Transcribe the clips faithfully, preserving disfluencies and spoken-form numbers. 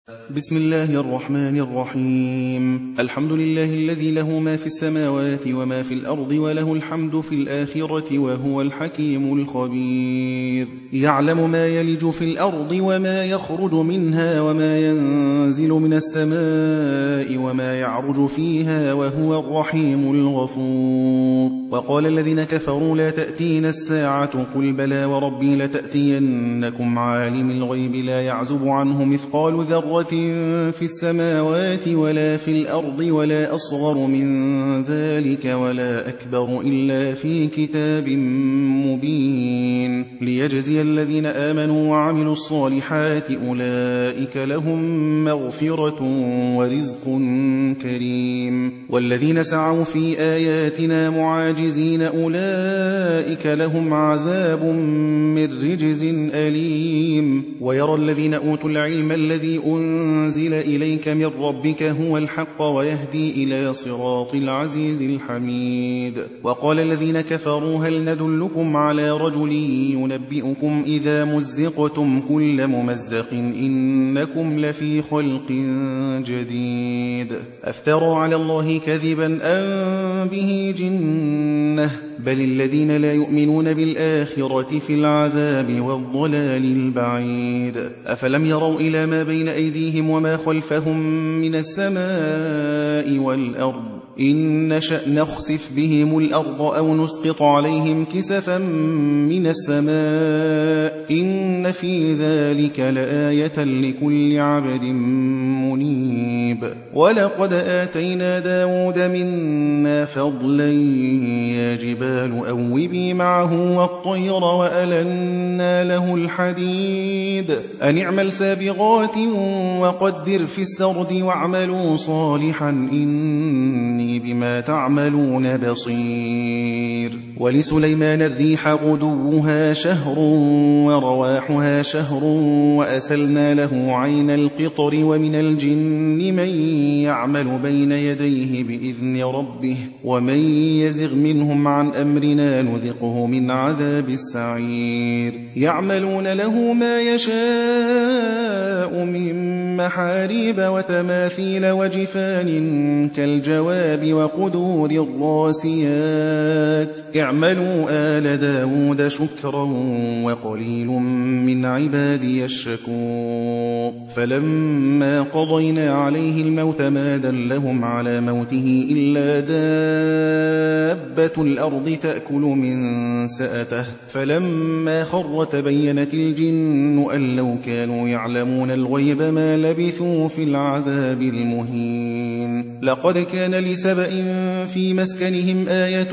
بسم الله الرحمن الرحيم. الحمد لله الذي له ما في السماوات وما في الأرض وله الحمد في الآخرة وهو الحكيم الخبير. يعلم ما يلج في الأرض وما يخرج منها وما ينزل من السماء وما يعرج فيها وهو الرحيم الغفور. وقال الذين كفروا لا تأتينا الساعة قل بلى وربي لتأتينكم عالم الغيب لا يعزب عنه مثقال ذرة في السماوات ولا في الأرض ولا أصغر من ذلك ولا أكبر إلا في كتاب مبين ليجزي الذين آمنوا وعملوا الصالحات أولئك لهم مغفرة ورزق كريم. والذين سعوا في آياتنا معاجزين أولئك لهم عذاب من رجز أليم. ويرى الذين أوتوا العلم الذي أنزل إليك من ربك هو الحق ويهدي إلى صراط العزيز الحميد. وقال الذين كفروا هل ندلكم على رجل ينبئكم إذا مزقتم كل ممزق إنكم لفي خلق جديد أفترى على الله كذبا أم به جنة بل الذين لا يؤمنون بالآخرة في العذاب والضلال البعيد. أفلم يروا إلى ما بين أيديهم وما خلفهم من السماء والأرض إن نشأ نخسف بهم الأرض أو نسقط عليهم كسفا من السماء إن في ذلك لآية لكل عبد منيب. ولقد آتينا داود منا فضلا يا جبال أوبي معه والطير وألنا له الحديد أن اعمل سابغات وقدر في السرد واعملوا صالحا إني بما تعملون بصير. ولسليمان الريح غدوها شهر ورواحها شهر وأسلنا له عين القطر ومن الجن من يعمل بين يديه بإذن ربه ومن يزغ منهم عن أمرنا نذقه من عذاب السعير. يعملون له ما يشاء من محاريب وتماثيل وجفان كالجواب وقدور الراسيات اعملوا آل داود شكرا وقليل من عبادي الشكور. فلما قضينا عليه الموت ما دلهم على موته إلا دابة الأرض تأكل من سأته فلما خر تبينت الجن أن لو كانوا يعلمون الغيب ما لبثوا في العذاب المهين. لقد كان لسبأ في مسكنهم آية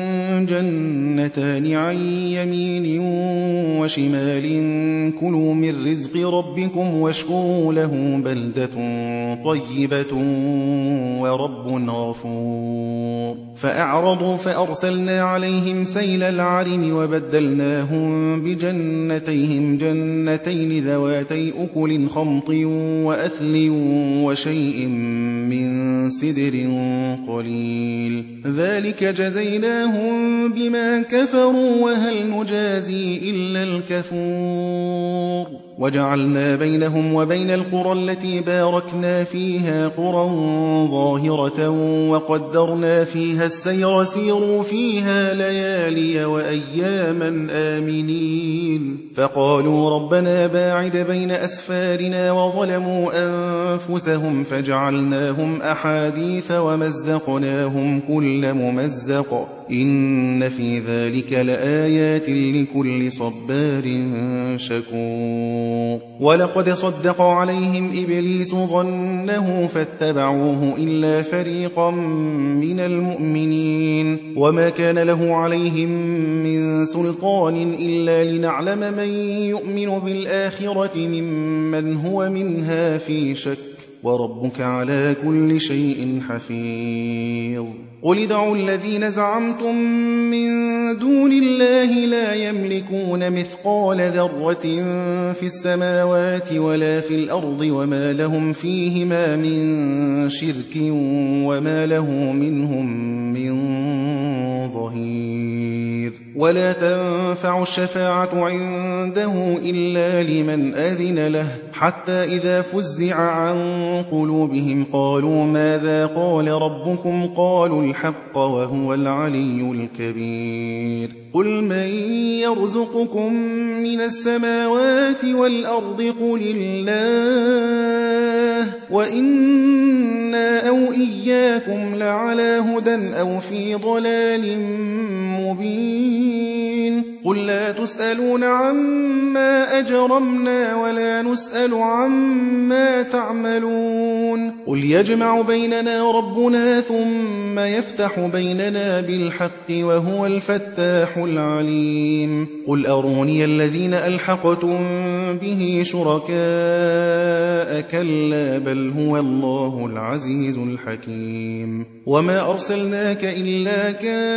جنتان عن يمين وشمال كلوا من رزق ربكم واشكروا له بلدة طيبة ورب غفور. فأعرضوا فأرسلنا عليهم سيل العرم وبدلناهم بجنتيهم جنتين ذواتي أكل خمط وأثل وشيء من سدر قليل ذلك جزيناهم بما كفروا وهل نجازي إلا الكفور. وجعلنا بينهم وبين القرى التي باركنا فيها قرى ظاهرة وقدرنا فيها السير سيروا فيها ليالي وأياما آمنين. فقالوا ربنا باعد بين أسفارنا وظلموا أنفسهم فجعلناهم أحاديث ومزقناهم كل ممزق إن في ذلك لآيات لكل صبار شكور. ولقد صدق عليهم إبليس ظنه فاتبعوه إلا فريقا من المؤمنين وما كان له عليهم من سلطان إلا لنعلم من يؤمن بالآخرة ممن هو منها في شك وربك على كل شيء حفيظ. قل ادعوا الذين زعمتم من دون الله لا يملكون مثقال ذرة في السماوات ولا في الأرض وما لهم فيهما من شرك وما له منهم من ظهير. ولا تنفع الشفاعة عنده إلا لمن أذن له حتى إذا فزع عن قلوبهم قالوا ماذا قال ربكم قالوا الحق وهو العلي الكبير قل من يرزقكم من السماوات والأرض قل الله وإنا أو إياكم لعلى هدى أو في ضلال مبين قل لا تسألون عما أجرمنا ولا نسأل عما تعملون قل يجمع بيننا ربنا ثم يفتح بيننا بالحق وهو الفتاح العليم قل أروني الذين ألحقتم به شركاء كلا بل هو الله العزيز الحكيم وما أرسلناك إلا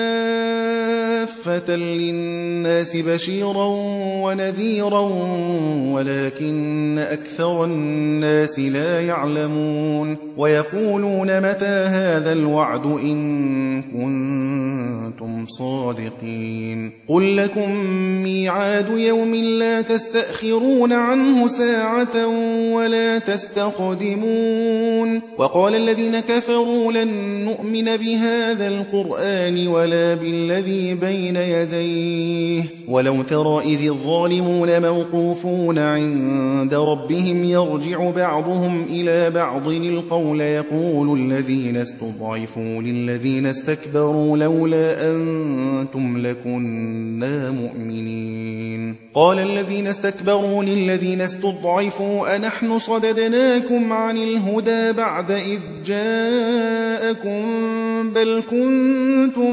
كافة للناس بشيرا ونذيرا ولكن أكثر الناس لا يعلمون ويقولون متى هذا الوعد إن كنتم صادقين قل لكم ميعاد يوم لا تستأخرون عنه ساعة ولا تستقدمون وقال الذين كفروا لن نؤمن بهذا القرآن ولا بالذي بين يديه ولو ترى إذ الظالمون موقوفون عند ربهم يرجع بعضهم إلى بعض القول يقول الذين استضعفوا للذين استكبروا لولا أنتم لكنا مؤمنين قال الذين استكبروا للذين استضعفوا أنحن صددناكم عن الهدى بعد إذ جاءكم بل كنتم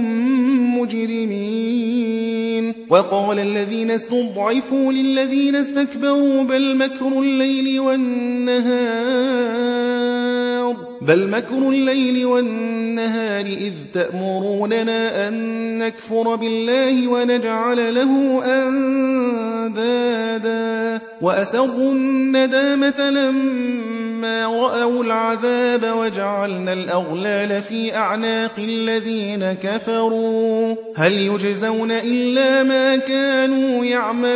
مجرمين وقال الذين استضعفوا للذين استكبروا بل مكر الليل والنهار بل مكر الليل والنهار إذ تأمروننا أن نكفر بالله ونجعل له أندادا وأسروا الندامة لما رأوا العذاب وجعلنا الأغلال في أعناق الذين كفروا هل يجزون إلا ما كانوا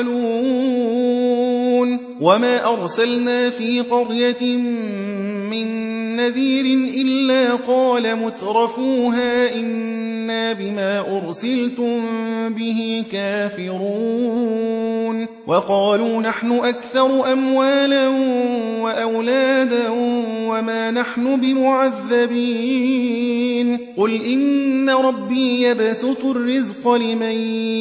يعملون وما أرسلنا في قرية من نذير إلا قال مترفوها إنا بما أرسلتم به كافرون وقالوا نحن أكثر أموالا وأولادا وما نحن بمعذبين قل إن ربي يبسط الرزق لمن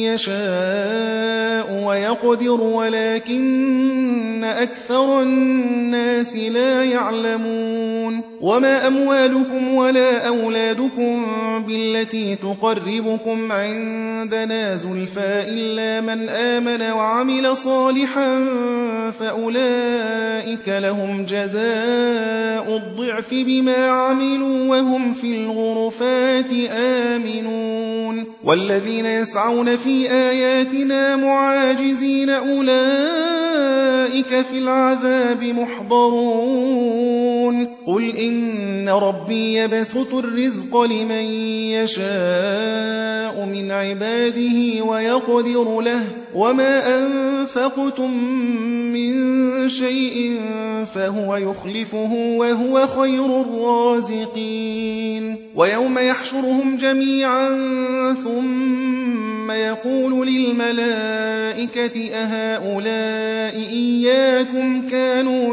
يشاء ويقدر ولكن أكثر الناس لا يعلمون وما أموالكم ولا أولادكم بالتي تقربكم عندنا زلفى إلا من آمن وعمل صالحا فأولئك لهم جزاء الضعف بما عملوا وهم في الغرفات آمنون والذين يسعون في آياتنا معاجزين أولئك في العذاب محضرون قل إن ربي يبسط الرزق لمن يشاء من عباده ويقدر له وما أنفقتم من شيء فهو يخلفه وهو خير الرازقين ويوم يحشرهم جميعا ثم يقول للملائكة أهؤلاء إياكم كانوا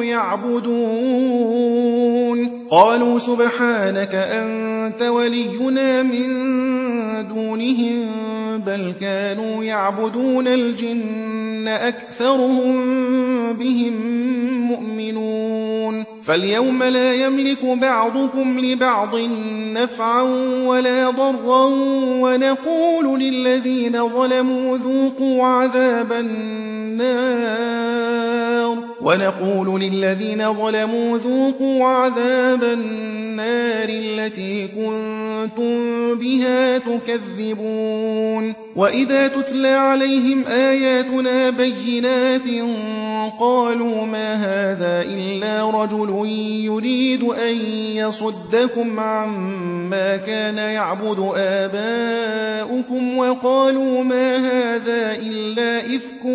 يعبدون قالوا سبحانك أنت ولينا من دونهم بل كانوا يعبدون الجن أكثرهم بهم مؤمنون فاليوم لا يملك بعضكم لبعض نفعا ولا ضرا ونقول للذين ظلموا ذوقوا عذاب النار ونقول للذين ظلموا ذوقوا عذاب النار التي كنتم بها تكذبون وإذا تتلى عليهم آياتنا بينات قالوا ما هذا إلا رجل يريد أن يصدكم عما كان يعبد آباؤكم وقالوا ما هذا إلا إفك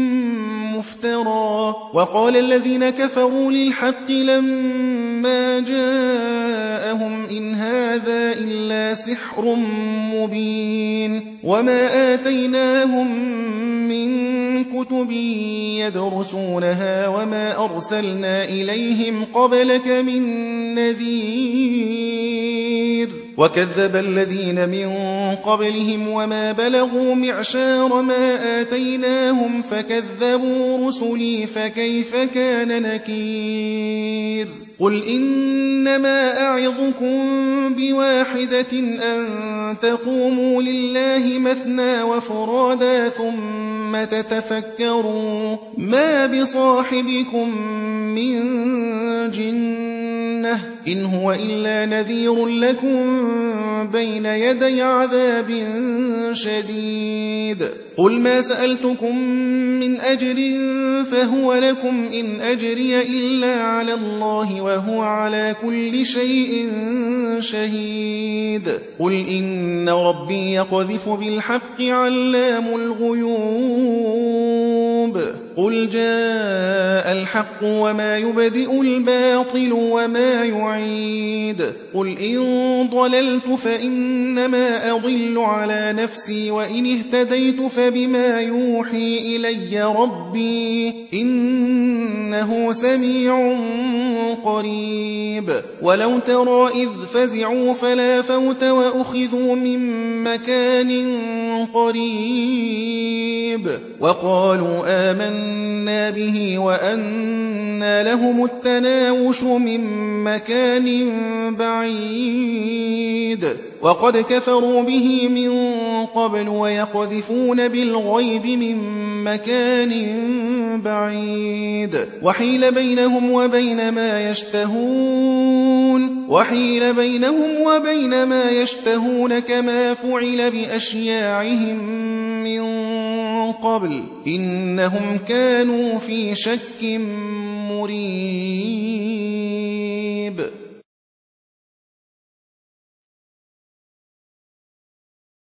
مفترى وقال الذين كفروا للحق لما جاءهم إن هذا إلا سحر مبين وما آتيناهم من كتب يدرسونها وما أرسلنا إليهم قبلك من نذير وكذب الذين من قبلهم وما بلغوا معشار ما آتيناهم فكذبوا رسلي فكيف كان نكير قل إنما أعظكم بواحدة أن تقوموا لله مثنى وفرادا ثم تتفكروا ما بصاحبكم من جنة إن هو إلا نذير لكم بين يدي عذاب شديد قل ما سألتكم من أجر فهو لكم إن أجري إلا على الله وهو على كل شيء شهيد قل إن ربي يقذف بالحق علام الغيوب قل جاء الحق وما يبدئ الباطل وما يعيد قل إن ضللت فإنما أضل على نفسي وإن اهتديت فبما يوحي إلي ربي إنه سميع قريب ولو ترى إذ فزعوا فلا فوت وأخذوا من مكان قريب وقالوا آمنا به وأنى لهم التناوش من مكان بعيد وقد كفروا به من قبل ويقذفون بالغيب من مكان بعيد وحيل بينهم وبين ما يشتهون وحيل بينهم وبين ما يشتهون كما فعل بأشياعهم من قبل إنهم كانوا في شك مريب